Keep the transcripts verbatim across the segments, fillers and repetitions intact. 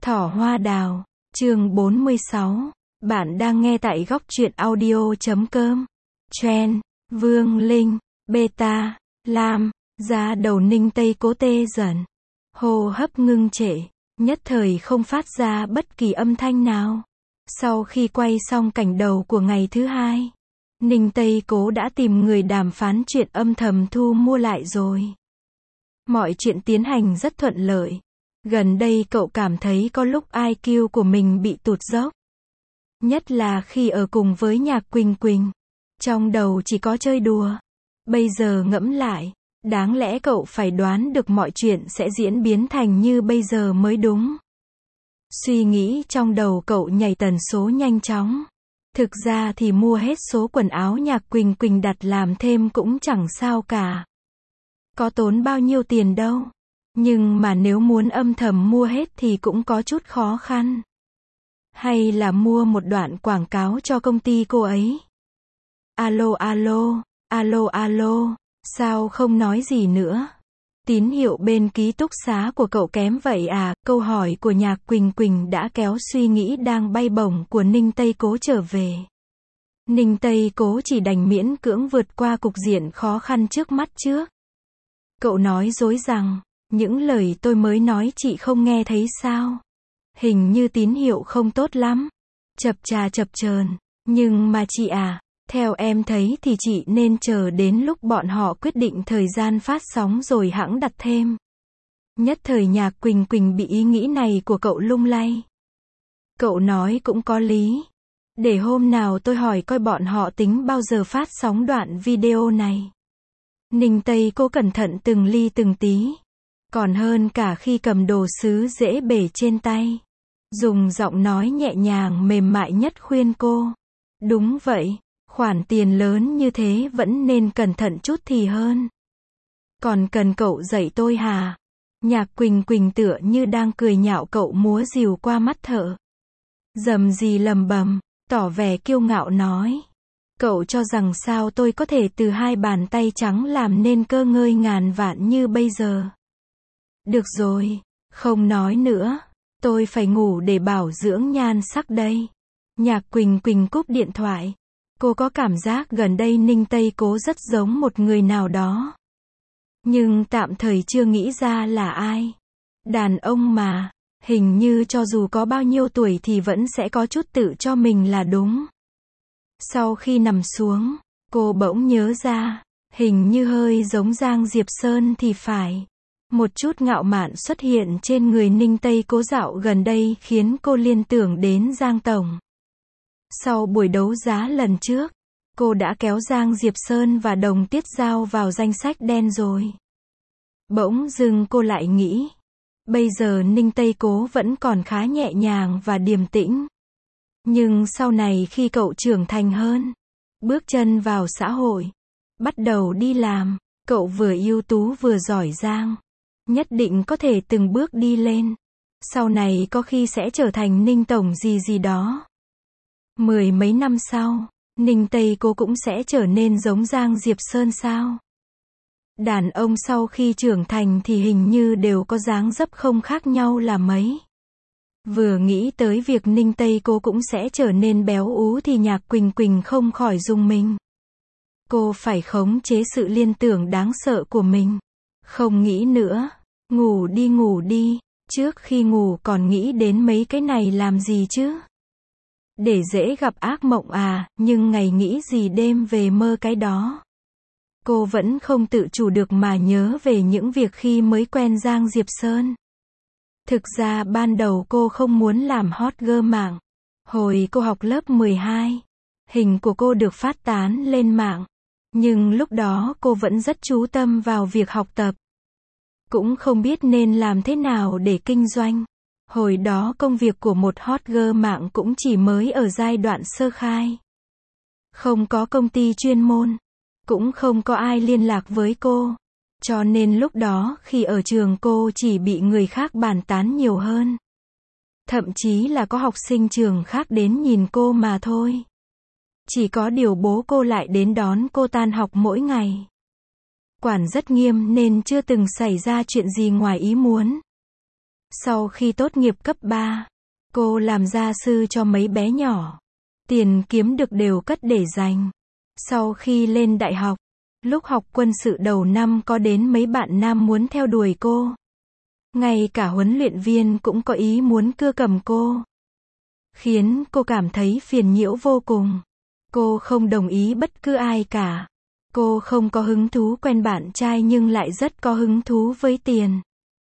Thỏ hoa đào, chương bốn mươi sáu. Bạn đang nghe tại góc truyện audio chấm com. Trend, Vương Linh, Beta, Lam, da đầu Ninh Tây Cố tê dần. Hô hấp ngưng trệ, nhất thời không phát ra bất kỳ âm thanh nào. Sau khi quay xong cảnh đầu của ngày thứ hai, Ninh Tây Cố đã tìm người đàm phán chuyện âm thầm thu mua lại rồi. Mọi chuyện tiến hành rất thuận lợi. Gần đây cậu cảm thấy có lúc i kiu của mình bị tụt dốc. Nhất là khi ở cùng với Nhạc Quỳnh Quỳnh. Trong đầu chỉ có chơi đùa. Bây giờ ngẫm lại, đáng lẽ cậu phải đoán được mọi chuyện sẽ diễn biến thành như bây giờ mới đúng. Suy nghĩ trong đầu cậu nhảy tần số nhanh chóng. Thực ra thì mua hết số quần áo Nhạc Quỳnh Quỳnh đặt làm thêm cũng chẳng sao cả. Có tốn bao nhiêu tiền đâu. Nhưng mà nếu muốn âm thầm mua hết thì cũng có chút khó khăn. Hay là mua một đoạn quảng cáo cho công ty cô ấy. Alo alo, alo alo, sao không nói gì nữa? Tín hiệu bên ký túc xá của cậu kém vậy à? Câu hỏi của Nhạc Quỳnh Quỳnh đã kéo suy nghĩ đang bay bổng của Ninh Tây Cố trở về. Ninh Tây Cố chỉ đành miễn cưỡng vượt qua cục diện khó khăn trước mắt trước. Cậu nói dối rằng, những lời tôi mới nói chị không nghe thấy sao? Hình như tín hiệu không tốt lắm. Chập chà chập chờn. Nhưng mà chị à, theo em thấy thì chị nên chờ đến lúc bọn họ quyết định thời gian phát sóng rồi hẵng đặt thêm. Nhất thời Nhạc Quỳnh Quỳnh bị ý nghĩ này của cậu lung lay. Cậu nói cũng có lý. Để hôm nào tôi hỏi coi bọn họ tính bao giờ phát sóng đoạn video này. Ninh Tây Cố cẩn thận từng ly từng tí. Còn hơn cả khi cầm đồ sứ dễ bể trên tay. Dùng giọng nói nhẹ nhàng mềm mại nhất khuyên cô. Đúng vậy, khoản tiền lớn như thế vẫn nên cẩn thận chút thì hơn. Còn cần cậu dạy tôi hả? Nhạc Quỳnh Quỳnh tựa như đang cười nhạo cậu múa rìu qua mắt thợ. Dầm gì lầm bầm, tỏ vẻ kiêu ngạo nói. Cậu cho rằng sao tôi có thể từ hai bàn tay trắng làm nên cơ ngơi ngàn vạn như bây giờ? Được rồi, không nói nữa. Tôi phải ngủ để bảo dưỡng nhan sắc đây. Nhạc Quỳnh Quỳnh cúp điện thoại. Cô có cảm giác gần đây Ninh Tây Cố rất giống một người nào đó. Nhưng tạm thời chưa nghĩ ra là ai. Đàn ông mà, hình như cho dù có bao nhiêu tuổi thì vẫn sẽ có chút tự cho mình là đúng. Sau khi nằm xuống, cô bỗng nhớ ra, hình như hơi giống Giang Diệp Sơn thì phải. Một chút ngạo mạn xuất hiện trên người Ninh Tây Cố dạo gần đây khiến cô liên tưởng đến Giang Tổng. Sau buổi đấu giá lần trước, cô đã kéo Giang Diệp Sơn và Đồng Tiết Giao vào danh sách đen rồi. Bỗng dưng cô lại nghĩ, bây giờ Ninh Tây Cố vẫn còn khá nhẹ nhàng và điềm tĩnh. Nhưng sau này khi cậu trưởng thành hơn, bước chân vào xã hội, bắt đầu đi làm, cậu vừa ưu tú vừa giỏi giang. Nhất định có thể từng bước đi lên. Sau này có khi sẽ trở thành Ninh Tổng gì gì đó. Mười mấy năm sau, Ninh Tây Cố cũng sẽ trở nên giống Giang Diệp Sơn sao? Đàn ông sau khi trưởng thành thì hình như đều có dáng dấp không khác nhau là mấy. Vừa nghĩ tới việc Ninh Tây Cố cũng sẽ trở nên béo ú thì Nhạc Quỳnh Quỳnh không khỏi rùng mình. Cô phải khống chế sự liên tưởng đáng sợ của mình. Không nghĩ nữa. Ngủ đi ngủ đi. Trước khi ngủ còn nghĩ đến mấy cái này làm gì chứ? Để dễ gặp ác mộng à, nhưng ngày nghĩ gì đêm về mơ cái đó. Cô vẫn không tự chủ được mà nhớ về những việc khi mới quen Giang Diệp Sơn. Thực ra ban đầu cô không muốn làm hot girl mạng. Hồi cô học lớp mười hai, hình của cô được phát tán lên mạng. Nhưng lúc đó cô vẫn rất chú tâm vào việc học tập. Cũng không biết nên làm thế nào để kinh doanh. Hồi đó công việc của một hot girl mạng cũng chỉ mới ở giai đoạn sơ khai. Không có công ty chuyên môn. Cũng không có ai liên lạc với cô. Cho nên lúc đó khi ở trường cô chỉ bị người khác bàn tán nhiều hơn. Thậm chí là có học sinh trường khác đến nhìn cô mà thôi. Chỉ có điều bố cô lại đến đón cô tan học mỗi ngày. Quản rất nghiêm nên chưa từng xảy ra chuyện gì ngoài ý muốn. Sau khi tốt nghiệp cấp ba, cô làm gia sư cho mấy bé nhỏ. Tiền kiếm được đều cất để dành. Sau khi lên đại học, lúc học quân sự đầu năm có đến mấy bạn nam muốn theo đuổi cô. Ngay cả huấn luyện viên cũng có ý muốn cưa cầm cô. Khiến cô cảm thấy phiền nhiễu vô cùng. Cô không đồng ý bất cứ ai cả. Cô không có hứng thú quen bạn trai nhưng lại rất có hứng thú với tiền.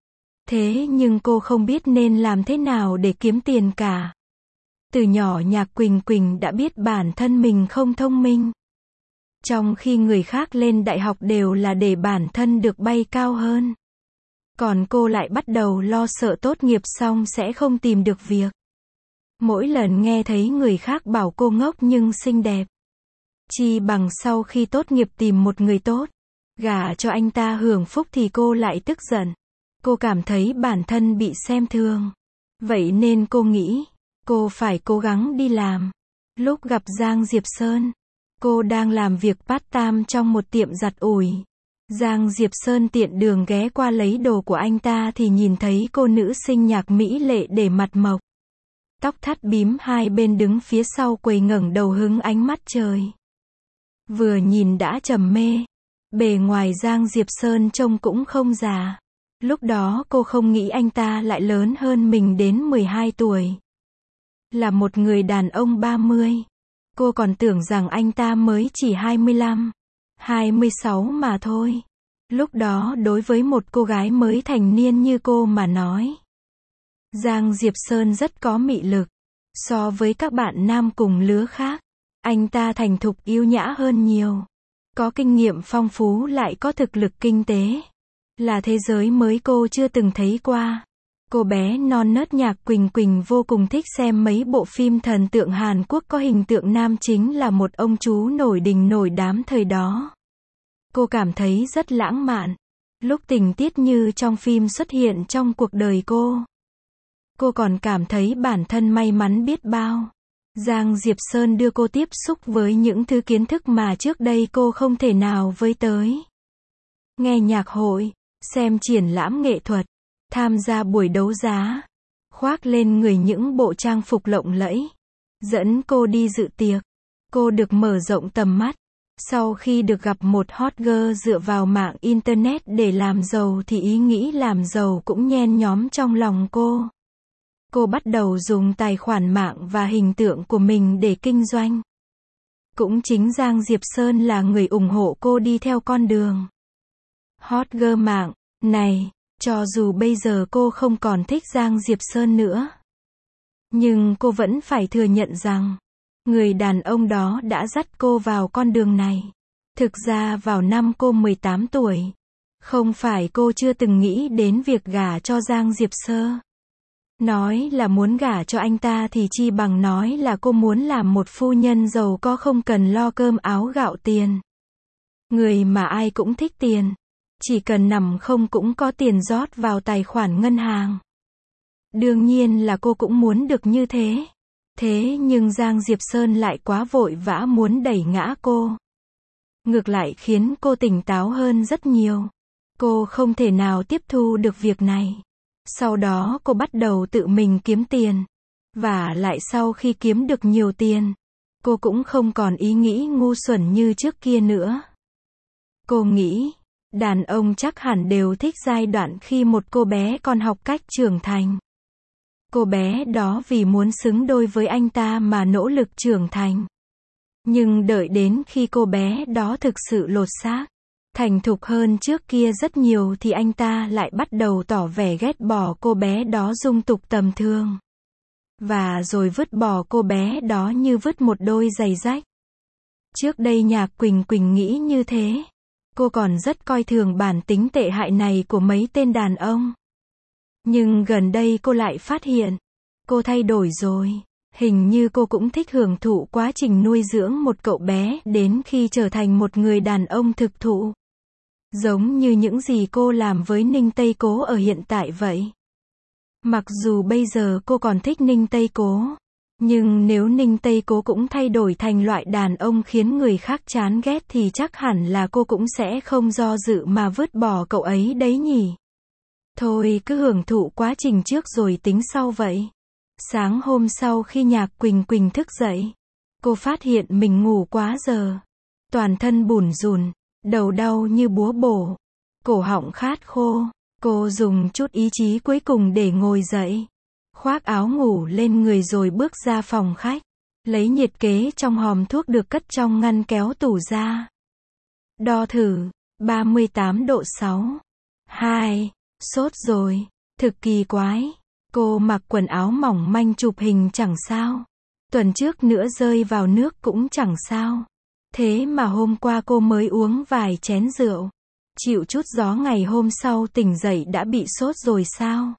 Thế nhưng cô không biết nên làm thế nào để kiếm tiền cả. Từ nhỏ Nhạc Quỳnh Quỳnh đã biết bản thân mình không thông minh. Trong khi người khác lên đại học đều là để bản thân được bay cao hơn. Còn cô lại bắt đầu lo sợ tốt nghiệp xong sẽ không tìm được việc. Mỗi lần nghe thấy người khác bảo cô ngốc nhưng xinh đẹp. Chi bằng sau khi tốt nghiệp tìm một người tốt, gả cho anh ta hưởng phúc thì cô lại tức giận. Cô cảm thấy bản thân bị xem thường. Vậy nên cô nghĩ, cô phải cố gắng đi làm. Lúc gặp Giang Diệp Sơn, cô đang làm việc part-time trong một tiệm giặt ủi. Giang Diệp Sơn tiện đường ghé qua lấy đồ của anh ta thì nhìn thấy cô nữ sinh Nhạc mỹ lệ để mặt mộc. Tóc thắt bím hai bên đứng phía sau quầy ngẩng đầu hứng ánh mắt trời. Vừa nhìn đã trầm mê. Bề ngoài Giang Diệp Sơn trông cũng không già. Lúc đó cô không nghĩ anh ta lại lớn hơn mình đến mười hai tuổi. Là một người đàn ông ba mươi. Cô còn tưởng rằng anh ta mới chỉ hai mươi lăm, hai mươi sáu mà thôi. Lúc đó đối với một cô gái mới thành niên như cô mà nói, Giang Diệp Sơn rất có mị lực. So với các bạn nam cùng lứa khác, anh ta thành thục yêu nhã hơn nhiều. Có kinh nghiệm phong phú lại có thực lực kinh tế. Là thế giới mới cô chưa từng thấy qua. Cô bé non nớt Nhạc Quỳnh Quỳnh vô cùng thích xem mấy bộ phim thần tượng Hàn Quốc có hình tượng nam chính là một ông chú nổi đình nổi đám thời đó. Cô cảm thấy rất lãng mạn. Lúc tình tiết như trong phim xuất hiện trong cuộc đời cô. Cô còn cảm thấy bản thân may mắn biết bao. Giang Diệp Sơn đưa cô tiếp xúc với những thứ kiến thức mà trước đây cô không thể nào với tới. Nghe nhạc hội, xem triển lãm nghệ thuật, tham gia buổi đấu giá, khoác lên người những bộ trang phục lộng lẫy, dẫn cô đi dự tiệc. Cô được mở rộng tầm mắt. Sau khi được gặp một hot girl dựa vào mạng internet để làm giàu thì ý nghĩ làm giàu cũng nhen nhóm trong lòng cô. Cô bắt đầu dùng tài khoản mạng và hình tượng của mình để kinh doanh. Cũng chính Giang Diệp Sơn là người ủng hộ cô đi theo con đường hot girl mạng này. Cho dù bây giờ cô không còn thích Giang Diệp Sơn nữa, nhưng cô vẫn phải thừa nhận rằng, người đàn ông đó đã dắt cô vào con đường này. Thực ra vào năm cô mười tám tuổi, không phải cô chưa từng nghĩ đến việc gả cho Giang Diệp Sơn. Nói là muốn gả cho anh ta thì chi bằng nói là cô muốn làm một phu nhân giàu có không cần lo cơm áo gạo tiền. Người mà ai cũng thích tiền. Chỉ cần nằm không cũng có tiền rót vào tài khoản ngân hàng. Đương nhiên là cô cũng muốn được như thế. Thế nhưng Giang Diệp Sơn lại quá vội vã muốn đẩy ngã cô. Ngược lại khiến cô tỉnh táo hơn rất nhiều. Cô không thể nào tiếp thu được việc này. Sau đó cô bắt đầu tự mình kiếm tiền. Và lại sau khi kiếm được nhiều tiền, cô cũng không còn ý nghĩ ngu xuẩn như trước kia nữa. Cô nghĩ, đàn ông chắc hẳn đều thích giai đoạn khi một cô bé còn học cách trưởng thành. Cô bé đó vì muốn xứng đôi với anh ta mà nỗ lực trưởng thành. Nhưng đợi đến khi cô bé đó thực sự lột xác, thành thục hơn trước kia rất nhiều thì anh ta lại bắt đầu tỏ vẻ ghét bỏ cô bé đó dung tục tầm thường. Và rồi vứt bỏ cô bé đó như vứt một đôi giày rách. Trước đây Nhạc Quỳnh Quỳnh nghĩ như thế. Cô còn rất coi thường bản tính tệ hại này của mấy tên đàn ông. Nhưng gần đây cô lại phát hiện, cô thay đổi rồi. Hình như cô cũng thích hưởng thụ quá trình nuôi dưỡng một cậu bé đến khi trở thành một người đàn ông thực thụ. Giống như những gì cô làm với Ninh Tây Cố ở hiện tại vậy. Mặc dù bây giờ cô còn thích Ninh Tây Cố, nhưng nếu Ninh Tây Cố cũng thay đổi thành loại đàn ông khiến người khác chán ghét thì chắc hẳn là cô cũng sẽ không do dự mà vứt bỏ cậu ấy đấy nhỉ. Thôi cứ hưởng thụ quá trình trước rồi tính sau vậy. Sáng hôm sau khi Nhạc Quỳnh Quỳnh thức dậy, cô phát hiện mình ngủ quá giờ. Toàn thân bủn rủn, đầu đau như búa bổ, cổ họng khát khô. Cô dùng chút ý chí cuối cùng để ngồi dậy, khoác áo ngủ lên người rồi bước ra phòng khách, lấy nhiệt kế trong hòm thuốc được cất trong ngăn kéo tủ ra. Đo thử, ba mươi tám độ sáu. hai. Sốt rồi, thực kỳ quái. Cô mặc quần áo mỏng manh chụp hình chẳng sao. Tuần trước nữa rơi vào nước cũng chẳng sao. Thế mà hôm qua cô mới uống vài chén rượu. Chịu chút gió ngày hôm sau tỉnh dậy đã bị sốt rồi sao?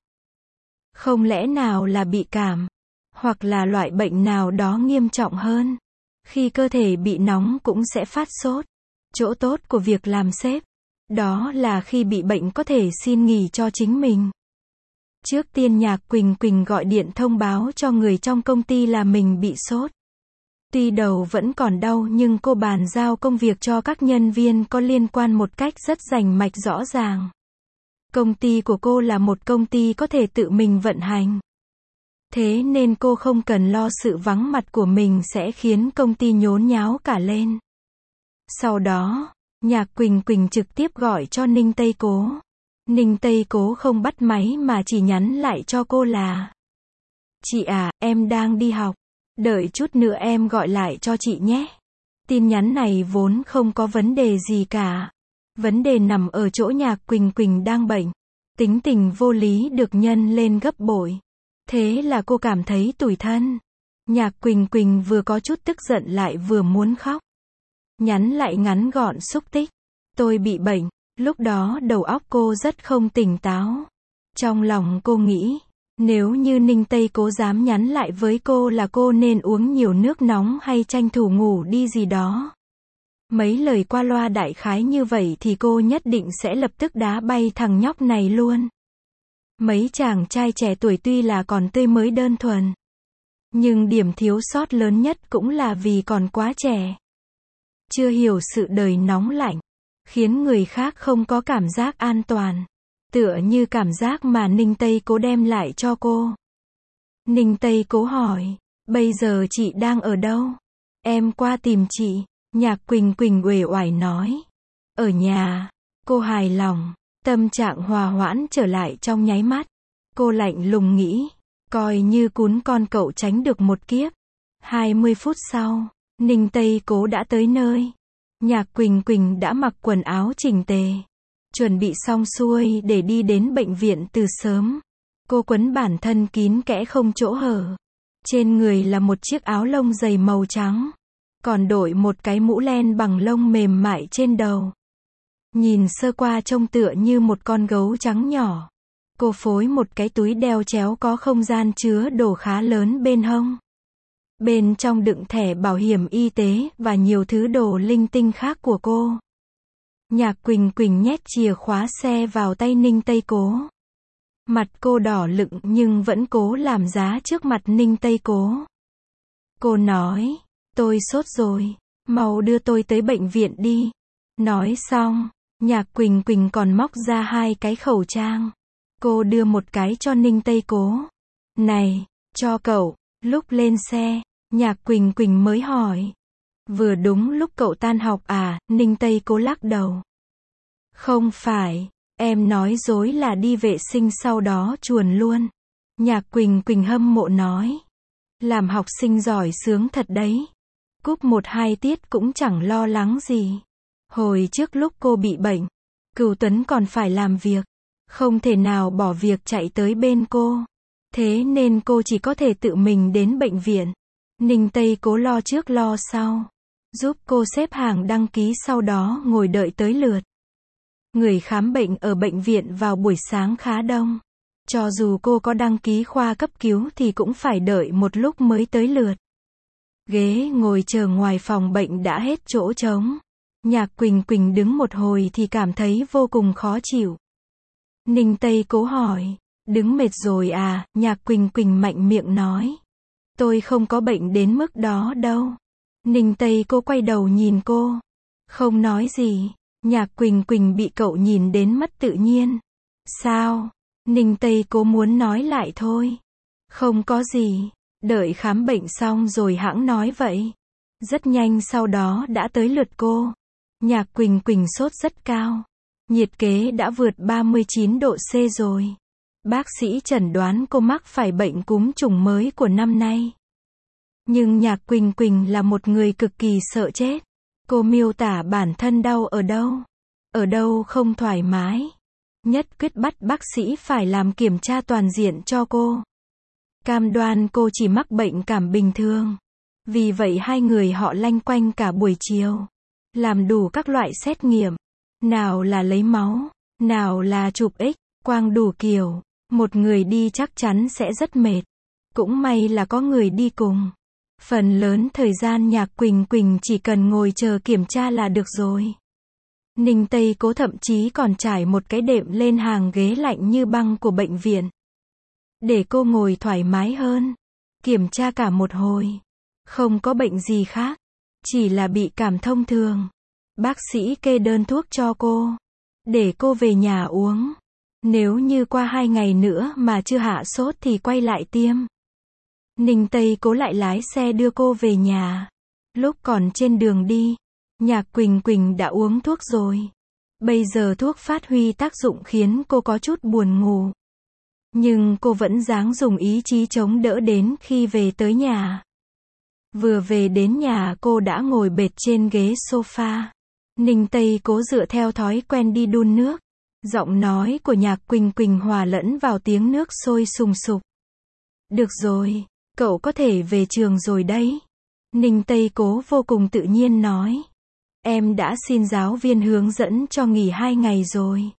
Không lẽ nào là bị cảm? Hoặc là loại bệnh nào đó nghiêm trọng hơn? Khi cơ thể bị nóng cũng sẽ phát sốt. Chỗ tốt của việc làm sếp, đó là khi bị bệnh có thể xin nghỉ cho chính mình. Trước tiên Nhạc Quỳnh Quỳnh gọi điện thông báo cho người trong công ty là mình bị sốt. Tuy đầu vẫn còn đau nhưng cô bàn giao công việc cho các nhân viên có liên quan một cách rất rành mạch rõ ràng. Công ty của cô là một công ty có thể tự mình vận hành. Thế nên cô không cần lo sự vắng mặt của mình sẽ khiến công ty nhốn nháo cả lên. Sau đó, Nhạc Quỳnh Quỳnh trực tiếp gọi cho Ninh Tây Cố. Ninh Tây Cố không bắt máy mà chỉ nhắn lại cho cô là: Chị à, em đang đi học. Đợi chút nữa em gọi lại cho chị nhé. Tin nhắn này vốn không có vấn đề gì cả. Vấn đề nằm ở chỗ Nhạc Quỳnh Quỳnh đang bệnh. Tính tình vô lý được nhân lên gấp bội. Thế là cô cảm thấy tủi thân. Nhạc Quỳnh Quỳnh vừa có chút tức giận lại vừa muốn khóc. Nhắn lại ngắn gọn xúc tích: Tôi bị bệnh. Lúc đó đầu óc cô rất không tỉnh táo. Trong lòng cô nghĩ, nếu như Ninh Tây Cố dám nhắn lại với cô là cô nên uống nhiều nước nóng hay tranh thủ ngủ đi gì đó. Mấy lời qua loa đại khái như vậy thì cô nhất định sẽ lập tức đá bay thằng nhóc này luôn. Mấy chàng trai trẻ tuổi tuy là còn tươi mới đơn thuần, nhưng điểm thiếu sót lớn nhất cũng là vì còn quá trẻ. Chưa hiểu sự đời nóng lạnh, khiến người khác không có cảm giác an toàn. Tựa như cảm giác mà Ninh Tây Cố đem lại cho cô. Ninh Tây Cố hỏi: Bây giờ chị đang ở đâu? Em qua tìm chị. Nhạc Quỳnh Quỳnh uể oải nói: Ở nhà. Cô hài lòng, tâm trạng hòa hoãn trở lại trong nháy mắt. Cô lạnh lùng nghĩ, coi như cún con cậu tránh được một kiếp. hai mươi phút sau, Ninh Tây Cố đã tới nơi. Nhạc Quỳnh Quỳnh đã mặc quần áo chỉnh tề, chuẩn bị xong xuôi để đi đến bệnh viện từ sớm. Cô quấn bản thân kín kẽ không chỗ hở. Trên người là một chiếc áo lông dày màu trắng, còn đội một cái mũ len bằng lông mềm mại trên đầu. Nhìn sơ qua trông tựa như một con gấu trắng nhỏ. Cô phối một cái túi đeo chéo có không gian chứa đồ khá lớn bên hông. Bên trong đựng thẻ bảo hiểm y tế và nhiều thứ đồ linh tinh khác của cô. Nhạc Quỳnh Quỳnh nhét chìa khóa xe vào tay Ninh Tây Cố. Mặt cô đỏ lựng nhưng vẫn cố làm giá trước mặt Ninh Tây Cố. Cô nói: Tôi sốt rồi, mau đưa tôi tới bệnh viện đi. Nói xong, Nhạc Quỳnh Quỳnh còn móc ra hai cái khẩu trang. Cô đưa một cái cho Ninh Tây Cố. Này, cho cậu. Lúc lên xe, Nhạc Quỳnh Quỳnh mới hỏi: Vừa đúng lúc cậu tan học à? Ninh Tây Cố lắc đầu. Không phải, em nói dối là đi vệ sinh sau đó chuồn luôn. Nhạc Quỳnh Quỳnh hâm mộ nói: Làm học sinh giỏi sướng thật đấy. Cúp một hai tiết cũng chẳng lo lắng gì. Hồi trước lúc cô bị bệnh, Cửu Tuấn còn phải làm việc, không thể nào bỏ việc chạy tới bên cô. Thế nên cô chỉ có thể tự mình đến bệnh viện. Ninh Tây Cố lo trước lo sau, giúp cô xếp hàng đăng ký sau đó ngồi đợi tới lượt. Người khám bệnh ở bệnh viện vào buổi sáng khá đông. Cho dù cô có đăng ký khoa cấp cứu thì cũng phải đợi một lúc mới tới lượt. Ghế ngồi chờ ngoài phòng bệnh đã hết chỗ trống. Nhạc Quỳnh Quỳnh đứng một hồi thì cảm thấy vô cùng khó chịu. Ninh Tây Cố hỏi: Đứng mệt rồi à? Nhạc Quỳnh Quỳnh mạnh miệng nói: Tôi không có bệnh đến mức đó đâu. Ninh Tây Cố quay đầu nhìn cô, không nói gì. Nhạc Quỳnh Quỳnh bị cậu nhìn đến mất tự nhiên. Sao? Ninh Tây Cố muốn nói lại thôi. Không có gì, đợi khám bệnh xong rồi hẵng nói vậy. Rất nhanh sau đó đã tới lượt cô. Nhạc Quỳnh Quỳnh sốt rất cao. Nhiệt kế đã vượt ba mươi chín độ C rồi. Bác sĩ chẩn đoán cô mắc phải bệnh cúm trùng mới của năm nay. Nhưng Nhạc Quỳnh Quỳnh là một người cực kỳ sợ chết. Cô miêu tả bản thân đau ở đâu. Ở đâu không thoải mái. Nhất quyết bắt bác sĩ phải làm kiểm tra toàn diện cho cô. Cam đoan cô chỉ mắc bệnh cảm bình thường. Vì vậy hai người họ lanh quanh cả buổi chiều. Làm đủ các loại xét nghiệm. Nào là lấy máu, nào là chụp X, quang đủ kiểu. Một người đi chắc chắn sẽ rất mệt. Cũng may là có người đi cùng. Phần lớn thời gian Nhạc Quỳnh Quỳnh chỉ cần ngồi chờ kiểm tra là được rồi. Ninh Tây Cố thậm chí còn trải một cái đệm lên hàng ghế lạnh như băng của bệnh viện. Để cô ngồi thoải mái hơn. Kiểm tra cả một hồi. Không có bệnh gì khác. Chỉ là bị cảm thông thường. Bác sĩ kê đơn thuốc cho cô. Để cô về nhà uống. Nếu như qua hai ngày nữa mà chưa hạ sốt thì quay lại tiêm. Ninh Tây Cố lại lái xe đưa cô về nhà. Lúc còn trên đường đi, Nhạc Quỳnh Quỳnh đã uống thuốc rồi. Bây giờ thuốc phát huy tác dụng khiến cô có chút buồn ngủ. Nhưng cô vẫn ráng dùng ý chí chống đỡ đến khi về tới nhà. Vừa về đến nhà cô đã ngồi bệt trên ghế sofa. Ninh Tây Cố dựa theo thói quen đi đun nước. Giọng nói của Nhạc Quỳnh Quỳnh hòa lẫn vào tiếng nước sôi sùng sục. Được rồi, cậu có thể về trường rồi đấy. Ninh Tây Cố vô cùng tự nhiên nói. Em đã xin giáo viên hướng dẫn cho nghỉ hai ngày rồi.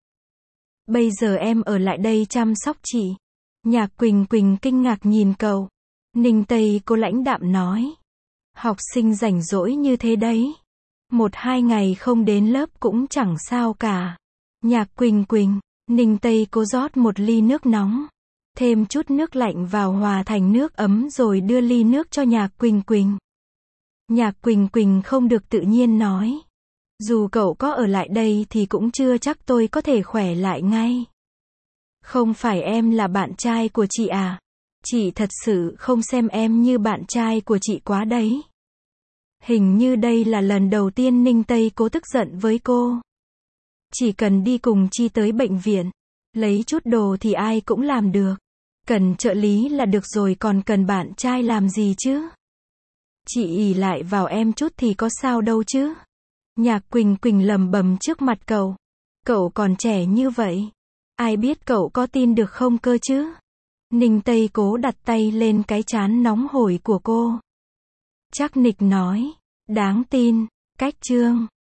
Bây giờ em ở lại đây chăm sóc chị. Nhạc Quỳnh Quỳnh kinh ngạc nhìn cậu. Ninh Tây Cố lãnh đạm nói. Học sinh rảnh rỗi như thế đấy. Một hai ngày không đến lớp cũng chẳng sao cả. Nhạc Quỳnh Quỳnh, Ninh Tây Cố rót một ly nước nóng. Thêm chút nước lạnh vào hòa thành nước ấm rồi đưa ly nước cho Nhạc Quỳnh Quỳnh. Nhạc Quỳnh Quỳnh không được tự nhiên nói. Dù cậu có ở lại đây thì cũng chưa chắc tôi có thể khỏe lại ngay. Không phải em là bạn trai của chị à? Chị thật sự không xem em như bạn trai của chị quá đấy. Hình như đây là lần đầu tiên Ninh Tây Cố tức giận với cô. Chỉ cần đi cùng Chi tới bệnh viện, lấy chút đồ thì ai cũng làm được. Cần trợ lý là được rồi, còn cần bạn trai làm gì chứ? Chị ỷ lại vào em chút thì có sao đâu chứ? Nhạc Quỳnh Quỳnh lầm bầm trước mặt cậu. Cậu còn trẻ như vậy. Ai biết cậu có tin được không cơ chứ? Ninh Tây Cố đặt tay lên cái trán nóng hổi của cô. Chắc nịch nói. Đáng tin. Cách chương.